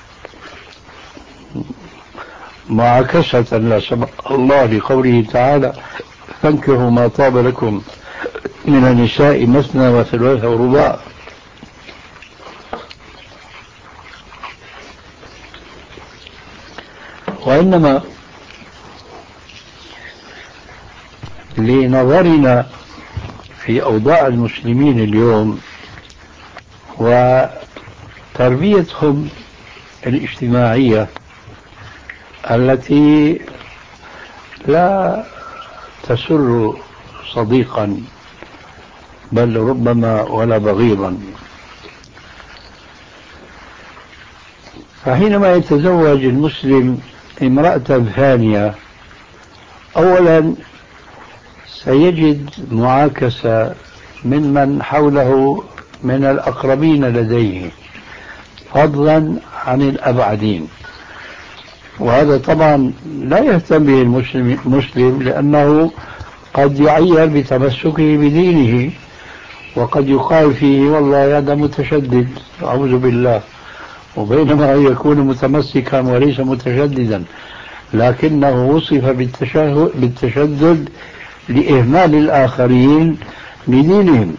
معاكسة لا سمح الله لقوله تعالى فانكحوا ما طاب لكم من النساء مثنى وثلاث ورباع، وإنما لنظرنا في أوضاع المسلمين اليوم وتربيتهم الاجتماعية التي لا تسر صديقا بل ربما ولا بغيضا، فحينما يتزوج المسلم امرأة ثانية أولا سيجد معاكسة ممن حوله من الأقربين لديه فضلا عن الأبعدين، وهذا طبعا لا يهتم به المسلم, المسلم لأنه قد يعير بتمسكه بدينه، وقد يقال فيه والله هذا متشدد أعوذ بالله، وبينما يكون متمسكا وليس متشددا، لكنه وصف بالتشدد لإهمال الآخرين لدينهم.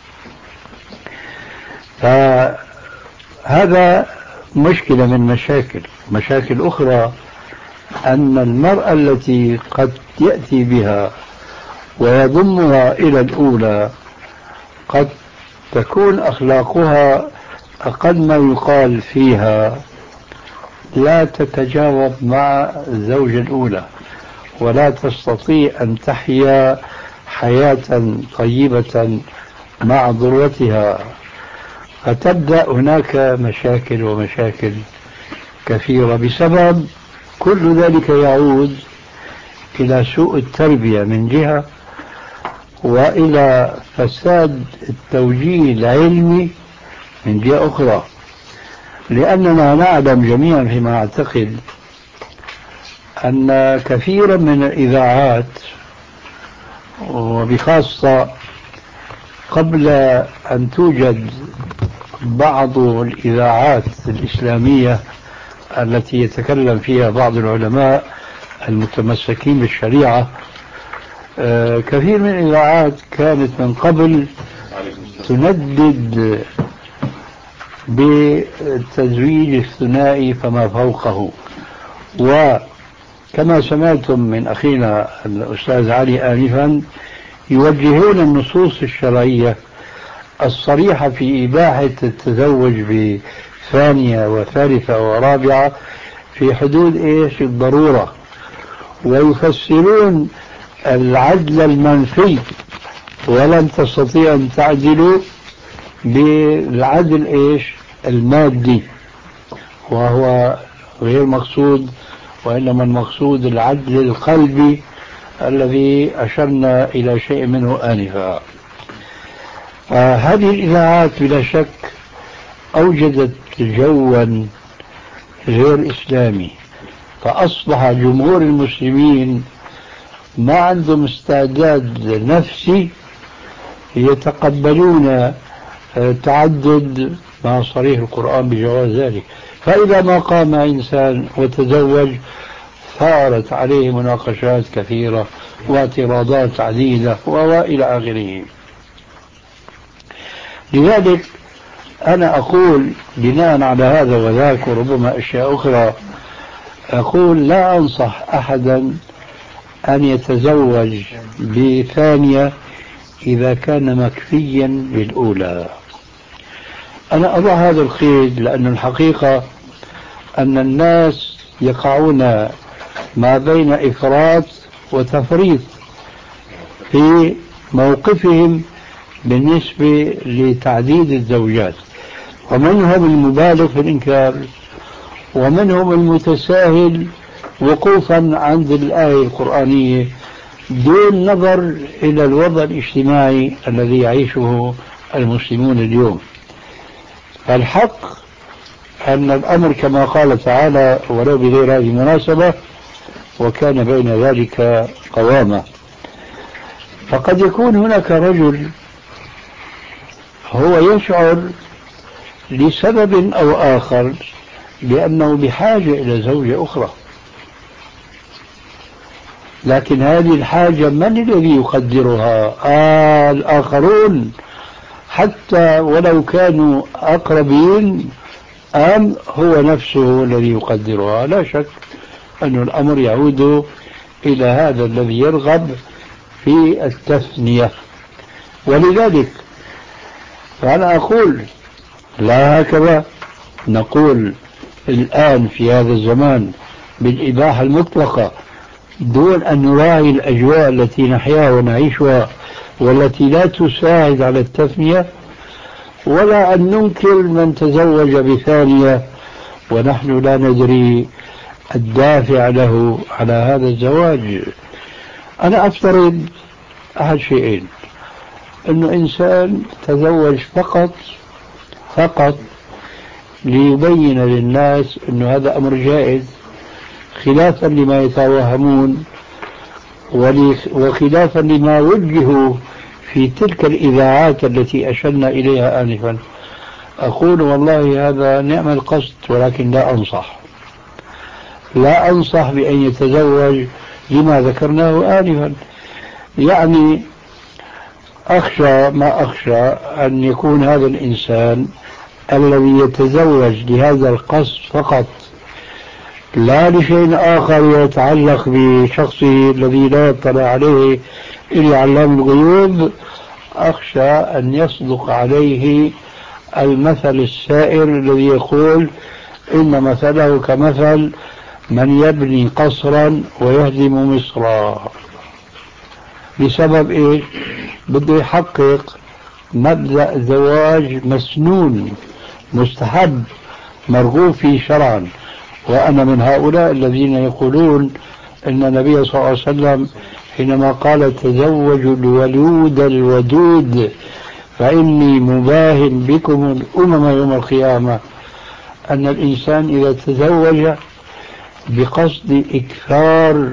فهذا مشكلة من مشاكل مشاكل أخرى، أن المرأة التي قد يأتي بها ويضمها إلى الأولى قد تكون أخلاقها أقل ما يقال فيها لا تتجاوب مع الزوجة الأولى ولا تستطيع أن تحيا حياة طيبة مع ذرتها، فتبدأ هناك مشاكل ومشاكل كثيرة بسبب كل ذلك يعود إلى سوء التربية من جهة وإلى فساد التوجيه العلمي من جهة أخرى، لأننا نعلم جميعا فيما أعتقد أن كثيرا من الإذاعات وبخاصة قبل أن توجد بعض الإذاعات الإسلامية التي يتكلم فيها بعض العلماء المتمسكين بالشريعة، كثير من الإذاعات كانت من قبل تندد بالتزويج الثنائي فما فوقه، وكما سمعتم من أخينا الأستاذ علي آنفا يوجهون النصوص الشرعية الصريحة في إباحة التزوج بثانية وثالثة ورابعة في حدود إيش الضرورة، ويفسرون العدل المنفي ولن تستطيع أن تعدلوا بالعدل إيش المادي، وهو غير مقصود، وإنما المقصود العدل القلبي الذي أشرنا إلى شيء منه آنفا. هذه الإذاعات بلا شك أوجدت جوا غير إسلامي، فأصبح جمهور المسلمين ما عندهم استعداد نفسي يتقبلون تعدد مع صريح القرآن بجواز ذلك. فإذا ما قام إنسان وتزوج ثارت عليه مناقشات كثيرة واعتراضات عديدة وإلى آخره. لذلك أنا أقول بناء على هذا وذاك وربما أشياء أخرى، أقول لا أنصح أحدا أن يتزوج بثانية إذا كان مكفيا للأولى. أنا أضع هذا القيد لأن الحقيقة أن الناس يقعون ما بين إفراط وتفريط في موقفهم بالنسبة لتعديد الزوجات، ومنهم المبالغ في الإنكار ومنهم المتساهل وقوفا عند الآية القرآنية دون نظر إلى الوضع الاجتماعي الذي يعيشه المسلمون اليوم. الحق أن الأمر كما قال تعالى ولو بغير هذه المناسبة وكان بين ذلك قوامة. فقد يكون هناك رجل هو يشعر لسبب أو آخر بأنه بحاجة إلى زوجة أخرى، لكن هذه الحاجة من الذي يقدرها؟ آه الآخرون حتى ولو كانوا أقربين، أم هو نفسه الذي يقدرها؟ لا شك أن الأمر يعود إلى هذا الذي يرغب في التثنية. ولذلك فأنا أقول لا هكذا نقول الآن في هذا الزمان بالإباحة المطلقة دون أن نراعي الأجواء التي نحياها ونعيشها والتي لا تساعد على التثنية، ولا أن ننكر من تزوج بثانية ونحن لا ندري الدافع له على هذا الزواج. أنا أفترض أحد شيئين: أنه إنسان تزوج فقط فقط ليبين للناس أنه هذا أمر جائز خلافا لما يتوهمون وخلافا لما وجهوا في تلك الإذاعات التي أشرنا إليها آنفا. أقول والله هذا نعم القصد، ولكن لا أنصح لا أنصح بأن يتزوج لما ذكرناه آنفا. يعني أخشى ما أخشى أن يكون هذا الإنسان الذي يتزوج لهذا القصد فقط لا لشيء آخر يتعلق بشخصه الذي لا يطلع عليه إلا علام الغيوب، أخشى أن يصدق عليه المثل السائر الذي يقول إن مثله كمثل من يبني قصرا ويهدم مصرا. بسبب إيه؟ بده يحقق مبدأ زواج مسنون مستحب مرغوب فيه شرعا. وأنا من هؤلاء الذين يقولون أن النبي صلى الله عليه وسلم حينما قال تزوجوا الولود الودود فإني مباهن بكم الأمم يوم القيامة، أن الإنسان إذا تزوج بقصد إكثار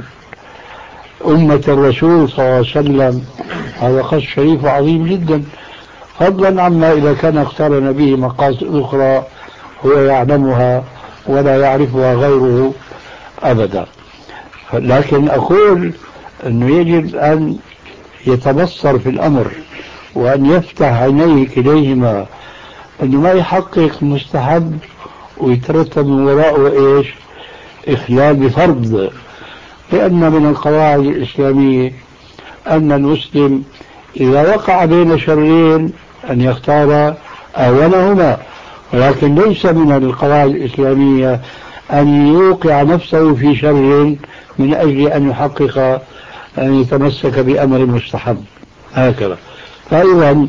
أمة الرسول صلى الله عليه وسلم هذا قصد شريف وعظيم جدا، فضلا عما إذا كان اقترن به مقاصد أخرى هو يعلمها ولا يعرفها غيره أبدا. لكن أقول أنه يجب أن يتبصر في الأمر وأن يفتح عينيه إليهما، أنه ما يحقق مستحب ويترتب من وراءه إيش؟ إخلال بفرض. لأن من القواعد الإسلامية أن المسلم إذا وقع بين شرين أن يختار أولهما، ولكن ليس من القواعد الإسلامية أن يوقع نفسه في شر من أجل أن يحقق أن يتمسك بأمر مستحب هكذا. فأيضا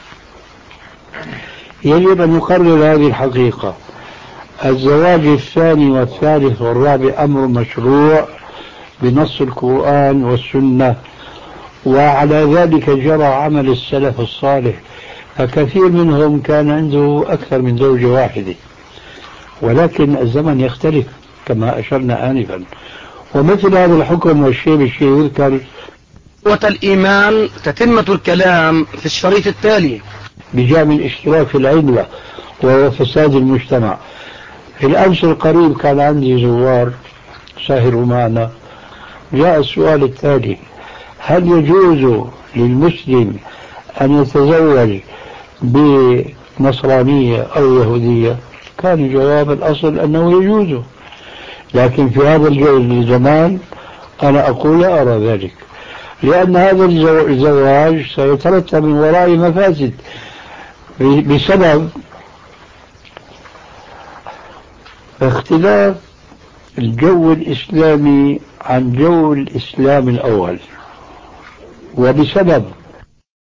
يجب أن نقرر هذه الحقيقة: الزواج الثاني والثالث والرابع أمر مشروع بنص القرآن والسنة، وعلى ذلك جرى عمل السلف الصالح فكثير منهم كان عنده أكثر من زوجة واحدة، ولكن الزمن يختلف كما أشرنا آنفا. ومثل هذا الحكم والشيء بالشيء يذكر. قوة الإيمان تتمة الكلام في الشريط التالي بجانب الاشتراك في العدوى وهو فساد المجتمع. في الأمس القريب كان عندي زوار سهروا معنا، جاء السؤال التالي: هل يجوز للمسلم أن يتزوج بنصرانية أو يهودية؟ كان جواب الأصل أنه يجوز، لكن في هذا الزمان أنا أقول لا أرى ذلك، لأن هذا الزواج سيترتب من وراء مفاسد بسبب اختلاف الجو الإسلامي عن جو الإسلام الأول، وبسبب